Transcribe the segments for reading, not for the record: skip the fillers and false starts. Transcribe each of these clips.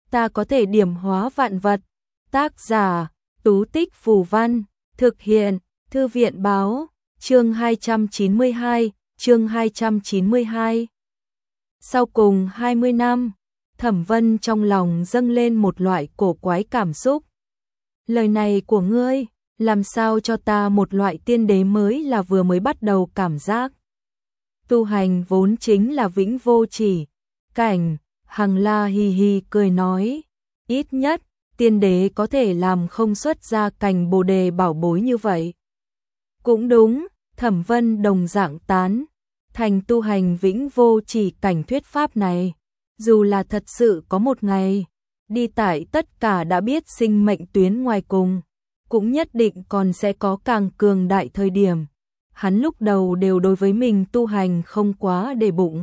ta có thể điểm hóa vạn vật. Tác giả, Tú Tích Phù Văn, thực hiện, Thư viện Báo, chương 292, chương 292. Sau cùng 20 năm, Thẩm Vân trong lòng dâng lên một loại cổ quái cảm xúc. Lời này của ngươi, làm sao cho ta một loại tiên đế mới là vừa mới bắt đầu cảm giác. Tu hành vốn chính là vĩnh vô chỉ cảnh, Hằng La hì hì cười nói, ít nhất, tiên đế có thể làm không xuất ra cành bồ đề bảo bối như vậy. Cũng đúng, Thẩm Vân đồng dạng tán, thành tu hành vĩnh vô chỉ cảnh thuyết pháp này, dù là thật sự có một ngày, đi tại tất cả đã biết sinh mệnh tuyến ngoài cùng, cũng nhất định còn sẽ có càng cường đại thời điểm. Hắn lúc đầu đều đối với mình tu hành không quá để bụng.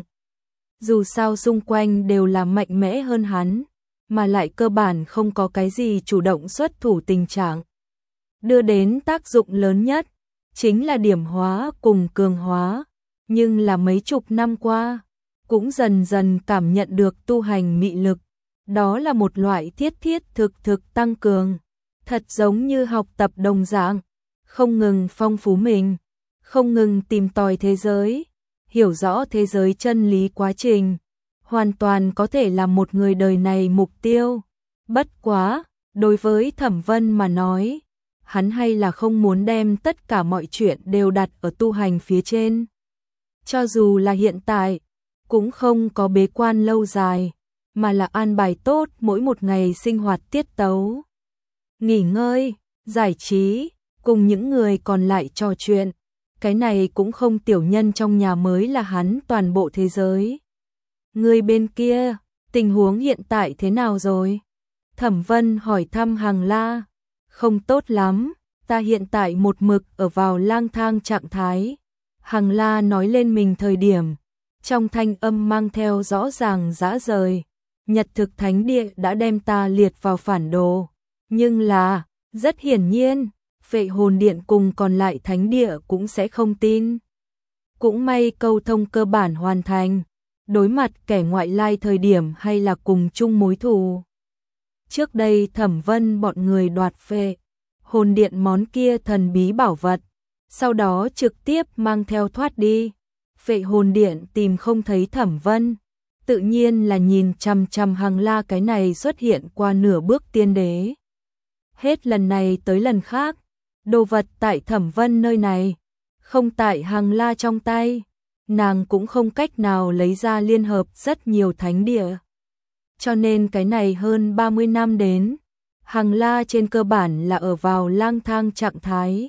Dù sao xung quanh đều là mạnh mẽ hơn hắn, mà lại cơ bản không có cái gì chủ động xuất thủ tình trạng. Đưa đến tác dụng lớn nhất, chính là điểm hóa cùng cường hóa, nhưng là mấy chục năm qua, cũng dần dần cảm nhận được tu hành mị lực. Đó là một loại thiết thực tăng cường, thật giống như học tập đồng dạng, không ngừng phong phú mình, không ngừng tìm tòi thế giới, hiểu rõ thế giới chân lý quá trình, hoàn toàn có thể là một người đời này mục tiêu. Bất quá, đối với Thẩm Vân mà nói, hắn hay là không muốn đem tất cả mọi chuyện đều đặt ở tu hành phía trên. Cho dù là hiện tại, cũng không có bế quan lâu dài, mà là an bài tốt mỗi một ngày sinh hoạt tiết tấu. Nghỉ ngơi, giải trí, cùng những người còn lại trò chuyện, cái này cũng không tiểu nhân trong nhà mới là hắn toàn bộ thế giới. Người bên kia, tình huống hiện tại thế nào rồi? Thẩm Vân hỏi thăm Hằng La. Không tốt lắm, ta hiện tại một mực ở vào lang thang trạng thái. Hằng La nói lên mình thời điểm, trong thanh âm mang theo rõ ràng dã rời. Nhật thực thánh địa đã đem ta liệt vào phản đồ. Nhưng là, rất hiển nhiên, Phệ Hồn Điện cùng còn lại thánh địa cũng sẽ không tin. Cũng may câu thông cơ bản hoàn thành, đối mặt kẻ ngoại lai thời điểm hay là cùng chung mối thù. Trước đây Thẩm Vân bọn người đoạt Phệ Hồn Điện món kia thần bí bảo vật, sau đó trực tiếp mang theo thoát đi. Phệ Hồn Điện tìm không thấy Thẩm Vân, tự nhiên là nhìn chằm chằm Hằng La cái này xuất hiện qua nửa bước tiên đế. Hết lần này tới lần khác, đồ vật tại Thẩm Vân nơi này, không tại Hằng La trong tay, nàng cũng không cách nào lấy ra liên hợp rất nhiều thánh địa. Cho nên cái này hơn 30 năm đến, Hằng La trên cơ bản là ở vào lang thang trạng thái.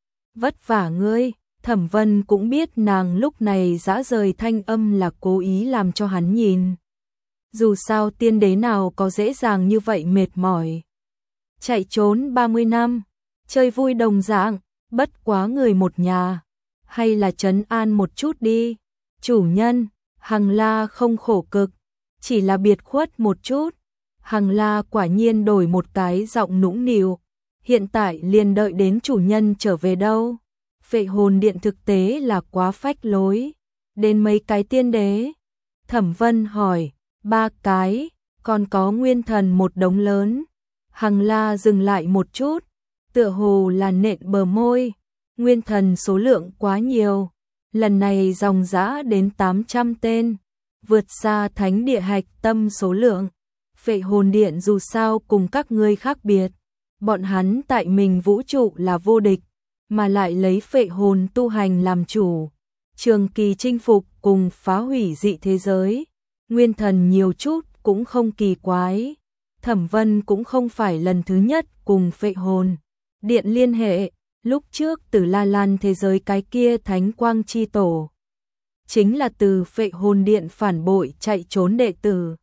Vất vả ngươi. Thẩm Vân cũng biết nàng lúc này dã rời thanh âm là cố ý làm cho hắn nhìn. Dù sao tiên đế nào có dễ dàng như vậy mệt mỏi. Chạy trốn 30 năm, chơi vui đồng dạng, bất quá người một nhà. Hay là trấn an một chút đi. Chủ nhân, Hằng La không khổ cực, chỉ là biệt khuất một chút. Hằng La quả nhiên đổi một cái giọng nũng nịu. Hiện tại liền đợi đến chủ nhân trở về đâu. Phệ Hồn Điện thực tế là quá phách lối. Đến mấy cái tiên đế? Thẩm Vân hỏi. 3 cái, còn có nguyên thần một đống lớn. Hằng La dừng lại một chút, tựa hồ là nện bờ môi. Nguyên thần số lượng quá nhiều, lần này dòng dã đến 800 tên, vượt xa thánh địa hạch tâm số lượng. Phệ Hồn Điện dù sao cùng các ngươi khác biệt, bọn hắn tại mình vũ trụ là vô địch, mà lại lấy phệ hồn tu hành làm chủ, trường kỳ chinh phục cùng phá hủy dị thế giới. Nguyên thần nhiều chút cũng không kỳ quái. Thẩm Vân cũng không phải lần thứ nhất cùng Phệ Hồn Điện liên hệ, lúc trước từ La Lan thế giới cái kia Thánh Quang chi tổ, chính là từ Phệ Hồn Điện phản bội chạy trốn đệ tử.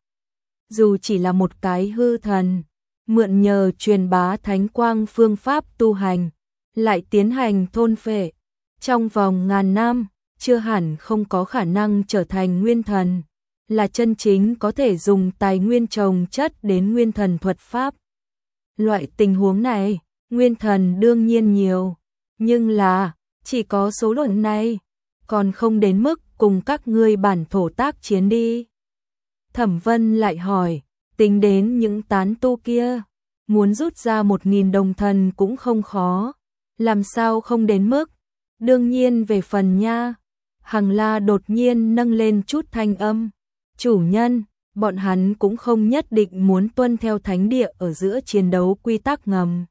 Dù chỉ là một cái hư thần, mượn nhờ truyền bá Thánh Quang phương pháp tu hành, lại tiến hành thôn phệ, trong vòng ngàn năm, chưa hẳn không có khả năng trở thành nguyên thần, là chân chính có thể dùng tài nguyên trồng chất đến nguyên thần thuật pháp. Loại tình huống này, nguyên thần đương nhiên nhiều, nhưng là, chỉ có số lượng này, còn không đến mức cùng các ngươi bản thổ tác chiến đi. Thẩm Vân lại hỏi, Tính đến những tán tu kia, muốn rút ra 1.000 đồng thần cũng không khó, làm sao không đến mức. Đương nhiên về phần nha, Hằng La đột nhiên nâng lên chút thanh âm. Chủ nhân, bọn hắn cũng không nhất định muốn tuân theo thánh địa ở giữa chiến đấu quy tắc ngầm.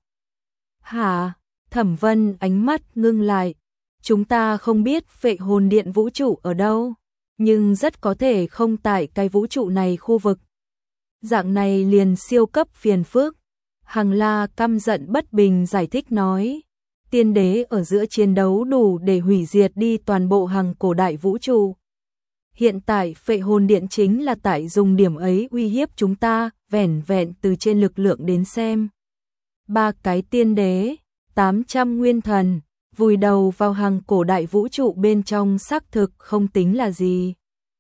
Hả? Thẩm Vân ánh mắt ngưng lại. Chúng ta không biết Phệ Hồn Điện vũ trụ ở đâu, nhưng rất có thể không tại cái vũ trụ này khu vực. Dạng này liền siêu cấp phiền phức. Hằng La căm giận bất bình giải thích nói. Tiên đế ở giữa chiến đấu đủ để hủy diệt đi toàn bộ hằng cổ đại vũ trụ. Hiện tại Phệ Hồn Điện chính là tại dùng điểm ấy uy hiếp chúng ta, vẻn vẹn từ trên lực lượng đến xem. 3 cái tiên đế, 800 nguyên thần, vùi đầu vào hằng cổ đại vũ trụ bên trong xác thực không tính là gì.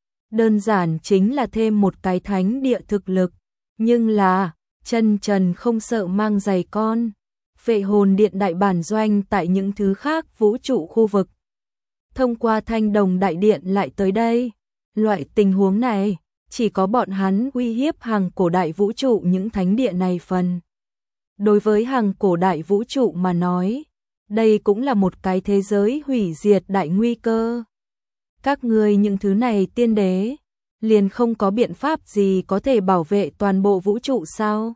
Đơn giản chính là thêm một cái thánh địa thực lực, nhưng là chân trần không sợ mang giày con. Phệ Hồn Điện đại bản doanh tại những thứ khác vũ trụ khu vực. Thông qua Thanh Đồng đại điện lại tới đây. Loại tình huống này, chỉ có bọn hắn uy hiếp hằng cổ đại vũ trụ những thánh địa này phần. Đối với hằng cổ đại vũ trụ mà nói, đây cũng là một cái thế giới hủy diệt đại nguy cơ. Các ngươi những thứ này tiên đế, liền không có biện pháp gì có thể bảo vệ toàn bộ vũ trụ sao?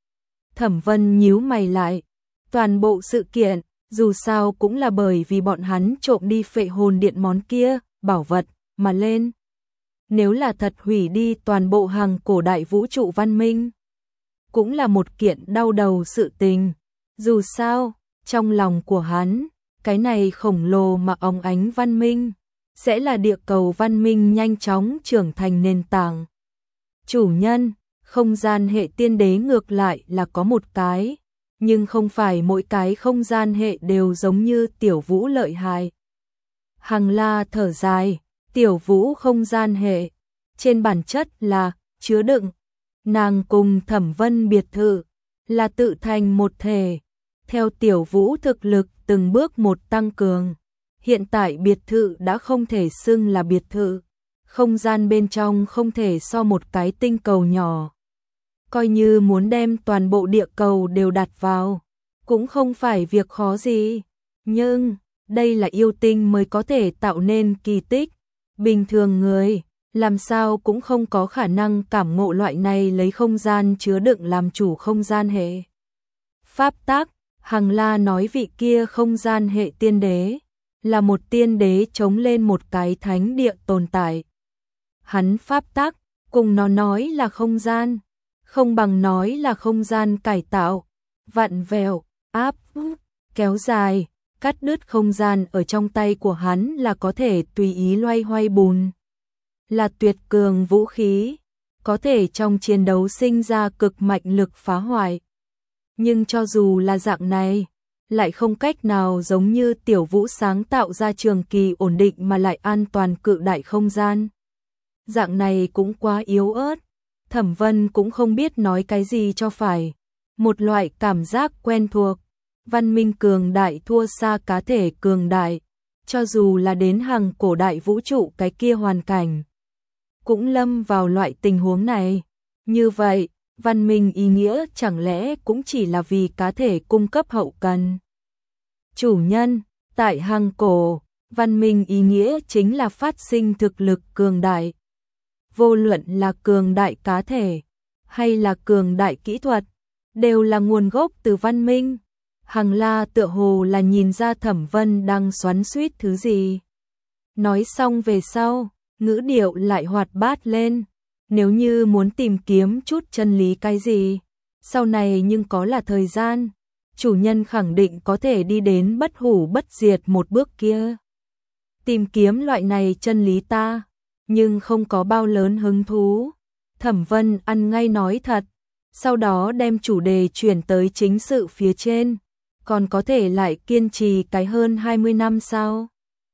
Thẩm Vân nhíu mày lại. Toàn bộ sự kiện, dù sao cũng là bởi vì bọn hắn trộm đi Phệ Hồn Điện món kia, bảo vật, mà lên. Nếu là thật hủy đi toàn bộ hằng cổ đại vũ trụ văn minh, cũng là một kiện đau đầu sự tình. Dù sao, trong lòng của hắn, cái này khổng lồ mà óng ánh văn minh, sẽ là địa cầu văn minh nhanh chóng trưởng thành nền tảng. Chủ nhân, không gian hệ tiên đế ngược lại là có một cái, nhưng không phải mỗi cái không gian hệ đều giống như Tiểu Vũ lợi hại. Hằng La thở dài, Tiểu Vũ không gian hệ, trên bản chất là chứa đựng. Nàng cùng Thẩm Vân biệt thự là tự thành một thể. Theo Tiểu Vũ thực lực từng bước một tăng cường, hiện tại biệt thự đã không thể xưng là biệt thự. Không gian bên trong không thể so một cái tinh cầu nhỏ. Coi như muốn đem toàn bộ địa cầu đều đặt vào, cũng không phải việc khó gì. Nhưng, đây là yêu tinh mới có thể tạo nên kỳ tích. Bình thường người, làm sao cũng không có khả năng cảm ngộ loại này lấy không gian chứa đựng làm chủ không gian hệ. Pháp tắc, Hằng La nói vị kia không gian hệ tiên đế, là một tiên đế chống lên một cái thánh địa tồn tại. Hắn pháp tắc, cùng nó nói là không gian, không bằng nói là không gian cải tạo, vặn vẹo, áp, kéo dài, cắt đứt không gian ở trong tay của hắn là có thể tùy ý loay hoay bùn. Là tuyệt cường vũ khí, có thể trong chiến đấu sinh ra cực mạnh lực phá hoại. Nhưng cho dù là dạng này, lại không cách nào giống như Tiểu Vũ sáng tạo ra trường kỳ ổn định mà lại an toàn cự đại không gian. Dạng này cũng quá yếu ớt. Thẩm Vân cũng không biết nói cái gì cho phải. Một loại cảm giác quen thuộc. Văn minh cường đại thua xa cá thể cường đại. Cho dù là đến hằng cổ đại vũ trụ cái kia hoàn cảnh, cũng lâm vào loại tình huống này. Như vậy, văn minh ý nghĩa chẳng lẽ cũng chỉ là vì cá thể cung cấp hậu cần. Chủ nhân, tại hằng cổ, văn minh ý nghĩa chính là phát sinh thực lực cường đại. Vô luận là cường đại cá thể, hay là cường đại kỹ thuật, đều là nguồn gốc từ văn minh. Hằng La tựa hồ là nhìn ra Thẩm Vân đang xoắn xuýt thứ gì. Nói xong về sau, ngữ điệu lại hoạt bát lên. Nếu như muốn tìm kiếm chút chân lý cái gì, sau này nhưng có là thời gian, chủ nhân khẳng định có thể đi đến bất hủ bất diệt một bước kia. Tìm kiếm loại này chân lý ta, nhưng không có bao lớn hứng thú. Thẩm Vân ăn ngay nói thật, sau đó đem chủ đề chuyển tới chính sự phía trên. Còn có thể lại kiên trì cái hơn 20 năm sao?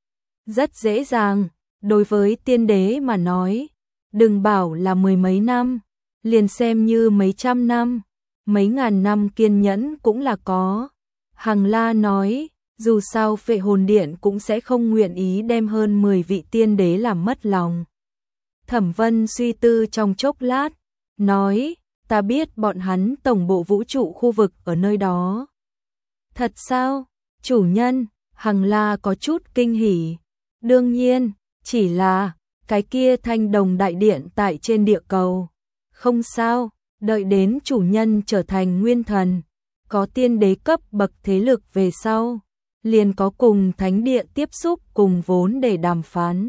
Rất dễ dàng, đối với tiên đế mà nói, đừng bảo là mười mấy năm, liền xem như mấy trăm năm, mấy ngàn năm kiên nhẫn cũng là có. Hằng La nói, dù sao Phệ Hồn Điện cũng sẽ không nguyện ý đem hơn 10 vị tiên đế làm mất lòng. Thẩm Vân suy tư trong chốc lát, nói, ta biết bọn hắn tổng bộ vũ trụ khu vực ở nơi đó. Thật sao? Chủ nhân, Hằng La có chút kinh hỉ. Đương nhiên, chỉ là cái kia thanh đồng đại điện tại trên địa cầu. Không sao, đợi đến chủ nhân trở thành nguyên thần, có tiên đế cấp bậc thế lực về sau, liền có cùng thánh địa tiếp xúc cùng vốn để đàm phán.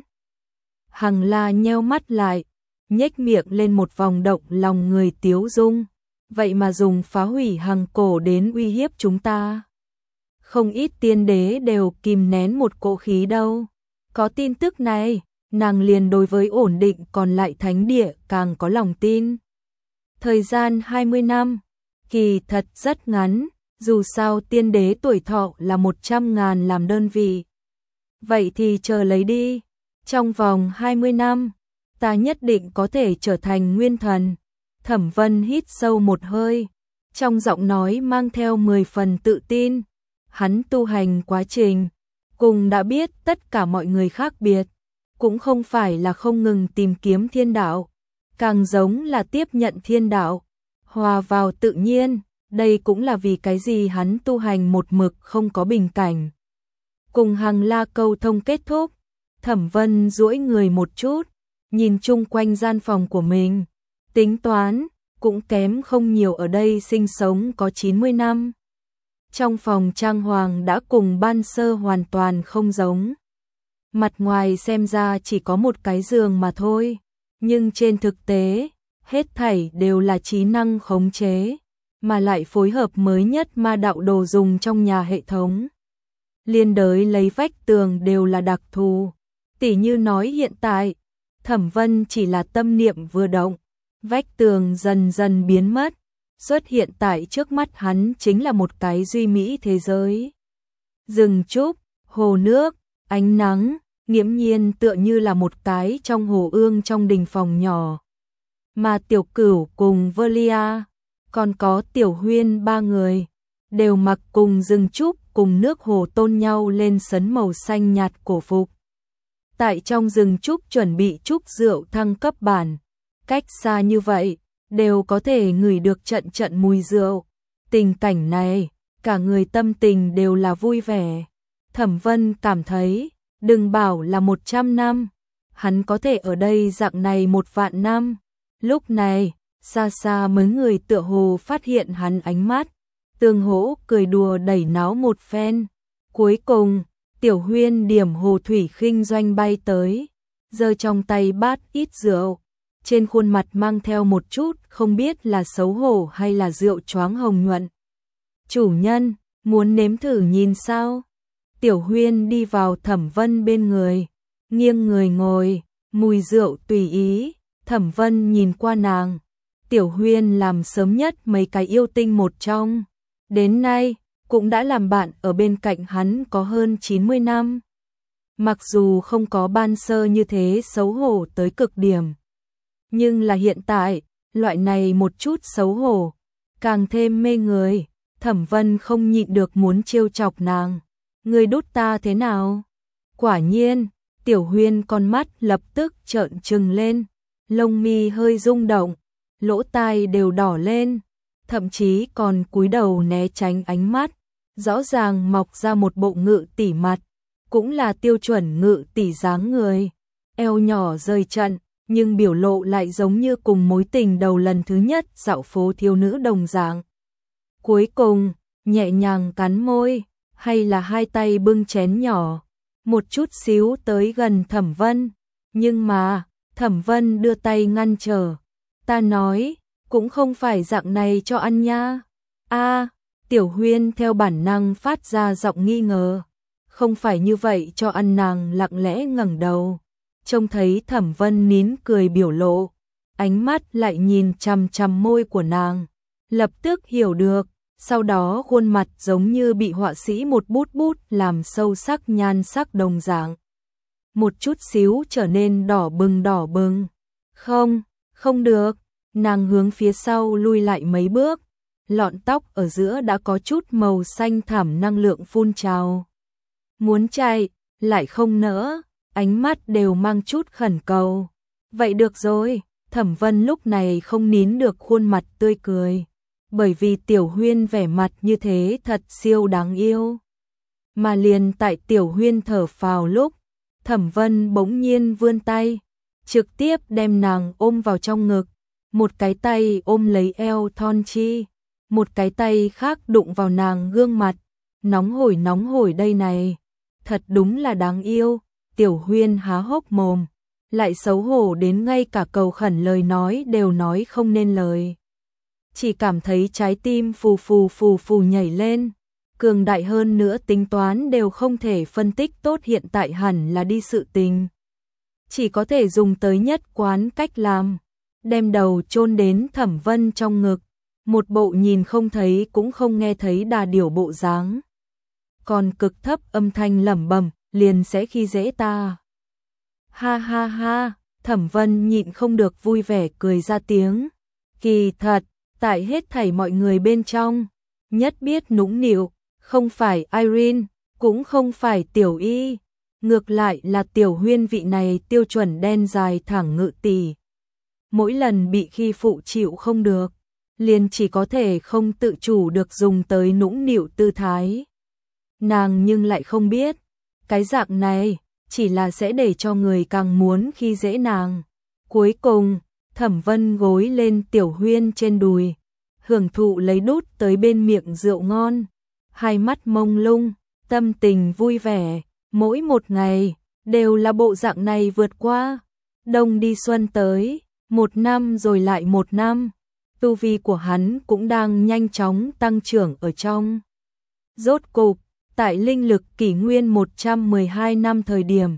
Hằng La nheo mắt lại, nhếch miệng lên một vòng động lòng người tiếu dung. Vậy mà dùng phá hủy hằng cổ đến uy hiếp chúng ta. Không ít tiên đế đều kìm nén một cỗ khí đâu. Có tin tức này, nàng liền đối với ổn định còn lại thánh địa càng có lòng tin. Thời gian 20 năm, kỳ thật rất ngắn, dù sao tiên đế tuổi thọ là 100.000 làm đơn vị. Vậy thì chờ lấy đi, trong vòng 20 năm, ta nhất định có thể trở thành nguyên thần. Thẩm Vân hít sâu một hơi, trong giọng nói mang theo 10 phần tự tin. Hắn tu hành quá trình, cùng đã biết tất cả mọi người khác biệt, cũng không phải là không ngừng tìm kiếm thiên đạo, càng giống là tiếp nhận thiên đạo, hòa vào tự nhiên, đây cũng là vì cái gì hắn tu hành một mực không có bình cảnh. Cùng Hằng La câu thông kết thúc, Thẩm Vân duỗi người một chút, nhìn chung quanh gian phòng của mình, tính toán, cũng kém không nhiều ở đây sinh sống có 90 năm. Trong phòng trang hoàng đã cùng ban sơ hoàn toàn không giống. Mặt ngoài xem ra chỉ có một cái giường mà thôi, nhưng trên thực tế, hết thảy đều là trí năng khống chế, mà lại phối hợp mới nhất ma đạo đồ dùng trong nhà hệ thống. Liên đới lấy vách tường đều là đặc thù, tỉ như nói hiện tại, Thẩm Vân chỉ là tâm niệm vừa động, vách tường dần dần biến mất, xuất hiện tại trước mắt hắn chính là một cái duy mỹ thế giới. Rừng trúc, hồ nước, ánh nắng, nghiễm nhiên tựa như là một cái trong hồ ương trong đình phòng nhỏ. Mà Tiểu Cửu cùng Velia, còn có Tiểu Huyên ba người, đều mặc cùng rừng trúc cùng nước hồ tôn nhau lên sấn màu xanh nhạt cổ phục. Tại trong rừng trúc chuẩn bị trúc rượu thăng cấp bản, cách xa như vậy, đều có thể ngửi được trận trận mùi rượu. Tình cảnh này, cả người tâm tình đều là vui vẻ. Thẩm Vân cảm thấy, đừng bảo là 100 năm, hắn có thể ở đây dạng này 1.000 năm. Lúc này, xa xa mấy người tựa hồ phát hiện hắn ánh mắt, tương hỗ cười đùa đẩy náo một phen. Cuối cùng, Tiểu Huyên điểm hồ thủy khinh doanh bay tới, giơ trong tay bát ít rượu, trên khuôn mặt mang theo một chút không biết là xấu hổ hay là rượu choáng hồng nhuận. Chủ nhân, muốn nếm thử nhìn sao? Tiểu Huyên đi vào Thẩm Vân bên người, nghiêng người ngồi, mùi rượu tùy ý. Thẩm Vân nhìn qua nàng, Tiểu Huyên làm sớm nhất mấy cái yêu tinh một trong, đến nay cũng đã làm bạn ở bên cạnh hắn có hơn 90 năm. Mặc dù không có ban sơ như thế xấu hổ tới cực điểm, nhưng là hiện tại, loại này một chút xấu hổ, càng thêm mê người. Thẩm Vân không nhịn được muốn trêu chọc nàng. Ngươi đút ta thế nào? Quả nhiên, Tiểu Huyên con mắt lập tức trợn trừng lên, lông mi hơi rung động, lỗ tai đều đỏ lên, thậm chí còn cúi đầu né tránh ánh mắt, rõ ràng mọc ra một bộ ngự tỷ mặt, cũng là tiêu chuẩn ngự tỷ dáng người, eo nhỏ rời trận, nhưng biểu lộ lại giống như cùng mối tình đầu lần thứ nhất dạo phố thiếu nữ đồng dạng. Cuối cùng, nhẹ nhàng cắn môi, hay là hai tay bưng chén nhỏ, một chút xíu tới gần Thẩm Vân, nhưng mà, Thẩm Vân đưa tay ngăn trở. Ta nói, cũng không phải dạng này cho ăn nha. A, Tiểu Huyên theo bản năng phát ra giọng nghi ngờ. Không phải như vậy cho ăn, nàng lặng lẽ ngẩng đầu. Trông thấy Thẩm Vân nín cười biểu lộ, ánh mắt lại nhìn chằm chằm môi của nàng, lập tức hiểu được, sau đó khuôn mặt giống như bị họa sĩ một bút bút làm sâu sắc nhan sắc đồng dạng. Một chút xíu trở nên đỏ bừng đỏ bừng. Không, không được, nàng hướng phía sau lui lại mấy bước, lọn tóc ở giữa đã có chút màu xanh thẳm năng lượng phun trào. Muốn chạy, lại không nỡ, ánh mắt đều mang chút khẩn cầu. Vậy được rồi, Thẩm Vân lúc này không nín được khuôn mặt tươi cười, bởi vì Tiểu Huyên vẻ mặt như thế thật siêu đáng yêu. Mà liền tại Tiểu Huyên thở phào lúc, Thẩm Vân bỗng nhiên vươn tay, trực tiếp đem nàng ôm vào trong ngực, một cái tay ôm lấy eo thon chi, một cái tay khác đụng vào nàng gương mặt, nóng hổi đây này, thật đúng là đáng yêu. Tiểu Huyên há hốc mồm, lại xấu hổ đến ngay cả cầu khẩn lời nói đều nói không nên lời. Chỉ cảm thấy trái tim phù phù nhảy lên, cường đại hơn nữa tính toán đều không thể phân tích tốt hiện tại hẳn là đi sự tình. Chỉ có thể dùng tới nhất quán cách làm, đem đầu chôn đến Thẩm Vân trong ngực, một bộ nhìn không thấy cũng không nghe thấy đà điểu bộ dáng. Còn cực thấp âm thanh lẩm bẩm, liền sẽ khi dễ ta. Ha ha ha, Thẩm Vân nhịn không được vui vẻ cười ra tiếng. Kỳ thật, tại hết thảy mọi người bên trong, nhất biết nũng nịu, không phải Irene, cũng không phải Tiểu Y, ngược lại là Tiểu Huyên vị này tiêu chuẩn đen dài thẳng ngự tỷ. Mỗi lần bị khi phụ chịu không được, liền chỉ có thể không tự chủ được dùng tới nũng nịu tư thái. Nàng nhưng lại không biết, cái dạng này chỉ là sẽ để cho người càng muốn khi dễ nàng. Cuối cùng, Thẩm Vân gối lên Tiểu Huyên trên đùi, hưởng thụ lấy đút tới bên miệng rượu ngon, hai mắt mông lung, tâm tình vui vẻ, mỗi một ngày đều là bộ dạng này vượt qua. Đông đi xuân tới, một năm rồi lại một năm, tu vi của hắn cũng đang nhanh chóng tăng trưởng ở trong. Rốt cục, tại linh lực kỷ nguyên 112 năm thời điểm,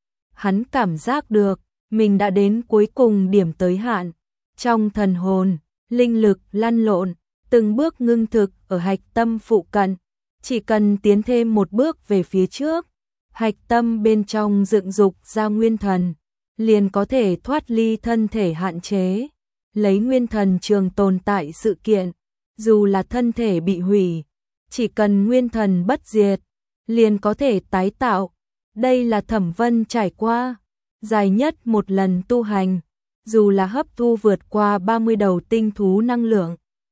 hắn cảm giác được mình đã đến cuối cùng điểm tới hạn. Trong thần hồn, linh lực lăn lộn, từng bước ngưng thực ở hạch tâm phụ cận, chỉ cần tiến thêm một bước về phía trước, hạch tâm bên trong dựng dục ra nguyên thần, liền có thể thoát ly thân thể hạn chế, lấy nguyên thần trường tồn tại sự kiện, dù là thân thể bị hủy, chỉ cần nguyên thần bất diệt, liền có thể tái tạo. Đây là Thẩm Vân trải qua dài nhất một lần tu hành, dù là hấp thu vượt qua 30 đầu tinh thú năng lượng,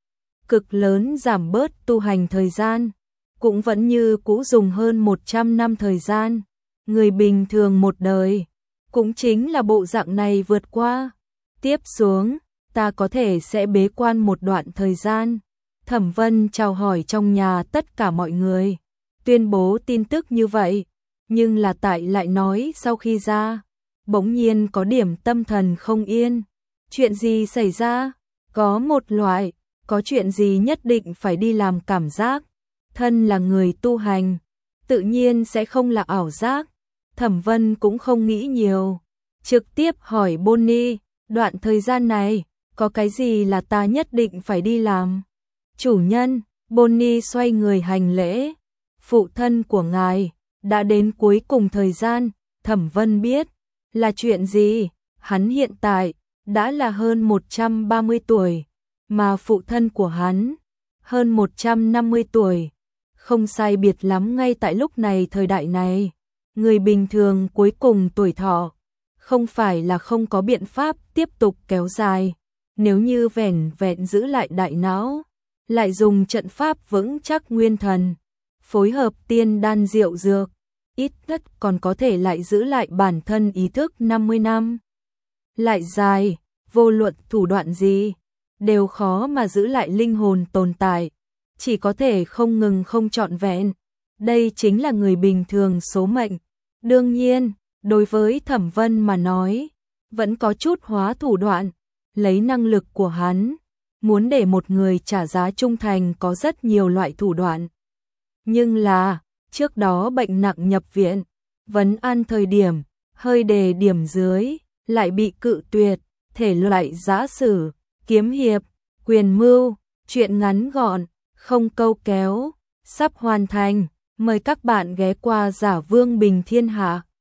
cực lớn giảm bớt tu hành thời gian, cũng vẫn như cũ dùng hơn 100 năm thời gian. Người bình thường một đời, cũng chính là bộ dạng này vượt qua. Tiếp xuống, ta có thể sẽ bế quan một đoạn thời gian. Thẩm Vân chào hỏi trong nhà tất cả mọi người, tuyên bố tin tức như vậy, nhưng là tại lại nói sau khi ra, bỗng nhiên có điểm tâm thần không yên. Chuyện gì xảy ra? Có một loại, có chuyện gì nhất định phải đi làm cảm giác. Thân là người tu hành, tự nhiên sẽ không là ảo giác. Thẩm Vân cũng không nghĩ nhiều, trực tiếp hỏi Bonnie, đoạn thời gian này, có cái gì là ta nhất định phải đi làm? Chủ nhân, Bonnie xoay người hành lễ, phụ thân của ngài đã đến cuối cùng thời gian. Thẩm Vân biết là chuyện gì, hắn hiện tại đã là hơn 130 tuổi, mà phụ thân của hắn hơn 150 tuổi, không sai biệt lắm. Ngay tại lúc này thời đại này, người bình thường cuối cùng tuổi thọ không phải là không có biện pháp tiếp tục kéo dài, nếu như vẻn vẹn giữ lại đại não, lại dùng trận pháp vững chắc nguyên thần, phối hợp tiên đan diệu dược, ít nhất còn có thể lại giữ lại bản thân ý thức 50 năm. Lại dài, vô luận thủ đoạn gì, đều khó mà giữ lại linh hồn tồn tại, chỉ có thể không ngừng không trọn vẹn. Đây chính là người bình thường số mệnh. Đương nhiên, đối với Thẩm Vân mà nói, vẫn có chút hóa thủ đoạn, lấy năng lực của hắn, muốn để một người trả giá trung thành có rất nhiều loại thủ đoạn. Nhưng là, trước đó bệnh nặng nhập viện, vấn an thời điểm, hơi đề điểm dưới, lại bị cự tuyệt, thể loại giã sử, kiếm hiệp, quyền mưu, chuyện ngắn gọn, không câu kéo, sắp hoàn thành. Mời các bạn ghé qua Giả Vương Bình Thiên Hạ.